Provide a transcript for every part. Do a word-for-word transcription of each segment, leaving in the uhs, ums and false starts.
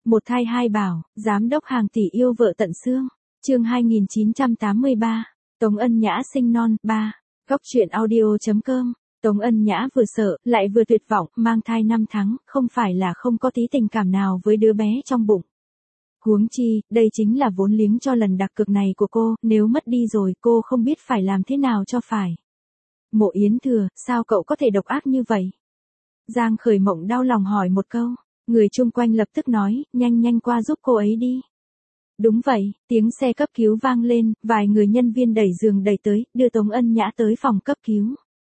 Một thai hai bảo, giám đốc hàng tỷ yêu vợ tận xương. Chương hai nghìn chín trăm tám mươi ba. Tống Ân Nhã sinh non. ba. Góc truyện audio chấm com. Tống Ân Nhã vừa sợ, lại vừa tuyệt vọng, mang thai năm tháng, không phải là không có tí tình cảm nào với đứa bé trong bụng. Huống chi, đây chính là vốn liếng cho lần đặc cực này của cô, nếu mất đi rồi cô không biết phải làm thế nào cho phải. Mộ Yến Thừa, sao cậu có thể độc ác như vậy? Giang Khởi Mộng đau lòng hỏi một câu, người chung quanh lập tức nói, nhanh nhanh qua giúp cô ấy đi. Đúng vậy, tiếng xe cấp cứu vang lên, vài người nhân viên đẩy giường đẩy tới, đưa Tống Ân Nhã tới phòng cấp cứu.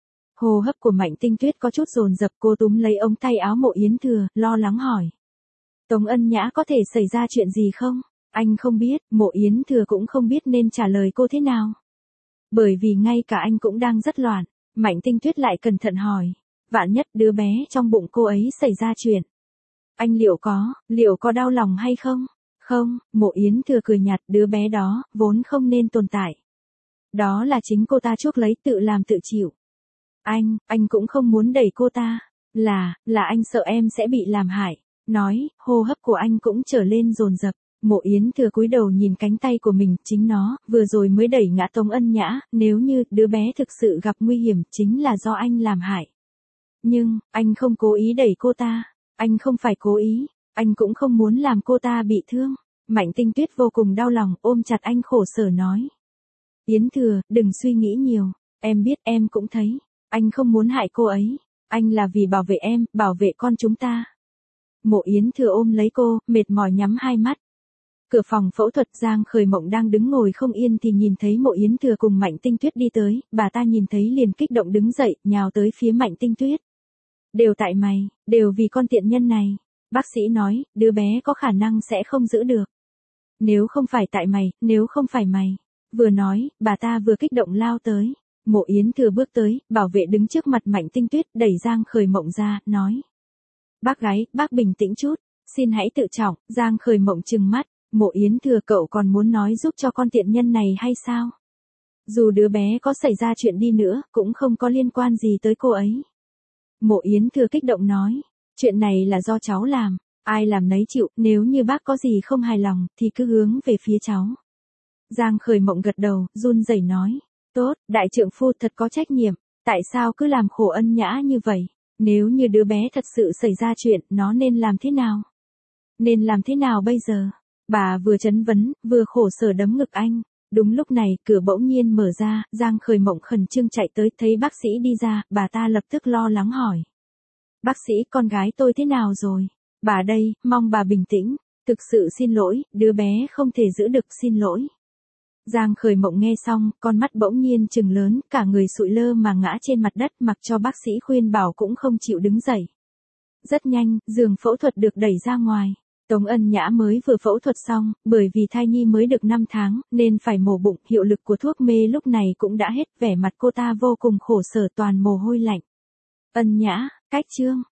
Hô hấp của Mạnh Tinh Tuyết có chút dồn dập, cô túm lấy ống tay áo Mộ Yến Thừa, lo lắng hỏi. Tống Ân Nhã có thể xảy ra chuyện gì không? Anh không biết, Mộ Yến Thừa cũng không biết nên trả lời cô thế nào. Bởi vì ngay cả anh cũng đang rất loạn, Mạnh Tinh Tuyết lại cẩn thận hỏi. Vạn nhất đứa bé trong bụng cô ấy xảy ra chuyện. Anh liệu có, liệu có đau lòng hay không? Không, Mộ Yến Thừa cười nhạt, đứa bé đó, vốn không nên tồn tại. Đó là chính cô ta chuốc lấy, tự làm tự chịu. Anh, anh cũng không muốn đẩy cô ta. Là, là anh sợ em sẽ bị làm hại. Nói, hô hấp của anh cũng trở lên dồn dập. Mộ Yến Thừa cúi đầu nhìn cánh tay của mình, chính nó, vừa rồi mới đẩy ngã Tống Ân Nhã, nếu như đứa bé thực sự gặp nguy hiểm, chính là do anh làm hại. Nhưng, anh không cố ý đẩy cô ta. Anh không phải cố ý. Anh cũng không muốn làm cô ta bị thương. Mạnh Tinh Tuyết vô cùng đau lòng, ôm chặt anh khổ sở nói. Yến Thừa, đừng suy nghĩ nhiều. Em biết, em cũng thấy. Anh không muốn hại cô ấy. Anh là vì bảo vệ em, bảo vệ con chúng ta. Mộ Yến Thừa ôm lấy cô, mệt mỏi nhắm hai mắt. Cửa phòng phẫu thuật, Giang Khởi Mộng đang đứng ngồi không yên thì nhìn thấy Mộ Yến Thừa cùng Mạnh Tinh Tuyết đi tới, bà ta nhìn thấy liền kích động đứng dậy, nhào tới phía Mạnh Tinh Tuyết. Đều tại mày, đều vì con tiện nhân này. Bác sĩ nói, đứa bé có khả năng sẽ không giữ được. Nếu không phải tại mày, nếu không phải mày. Vừa nói, bà ta vừa kích động lao tới. Mộ Yến Thừa bước tới, bảo vệ đứng trước mặt Mạnh Tinh Tuyết, đẩy Giang Khởi Mộng ra, nói. Bác gái, bác bình tĩnh chút, xin hãy tự trọng. Giang Khởi Mộng trừng mắt. Mộ Yến Thừa, cậu còn muốn nói giúp cho con tiện nhân này hay sao? Dù đứa bé có xảy ra chuyện đi nữa, cũng không có liên quan gì tới cô ấy. Mộ Yến Thừa kích động nói, chuyện này là do cháu làm, ai làm nấy chịu, nếu như bác có gì không hài lòng, thì cứ hướng về phía cháu. Giang Khởi Mộng gật đầu, run rẩy nói, tốt, đại trượng phu thật có trách nhiệm, tại sao cứ làm khổ Ân Nhã như vậy? Nếu như đứa bé thật sự xảy ra chuyện, nó nên làm thế nào? Nên làm thế nào bây giờ? Bà vừa chấn vấn, vừa khổ sở đấm ngực anh. Đúng lúc này, cửa bỗng nhiên mở ra, Giang Khởi Mộng khẩn trương chạy tới, thấy bác sĩ đi ra, bà ta lập tức lo lắng hỏi. Bác sĩ, con gái tôi thế nào rồi? Bà đây, mong bà bình tĩnh. Thực sự xin lỗi, đứa bé không thể giữ được, xin lỗi. Giang Khởi Mộng nghe xong, con mắt bỗng nhiên trừng lớn, cả người sụi lơ mà ngã trên mặt đất, mặc cho bác sĩ khuyên bảo cũng không chịu đứng dậy. Rất nhanh, giường phẫu thuật được đẩy ra ngoài. Tống Ân Nhã mới vừa phẫu thuật xong, bởi vì thai nhi mới được năm tháng, nên phải mổ bụng, hiệu lực của thuốc mê lúc này cũng đã hết, vẻ mặt cô ta vô cùng khổ sở, toàn mồ hôi lạnh. Ân Nhã, cách chương.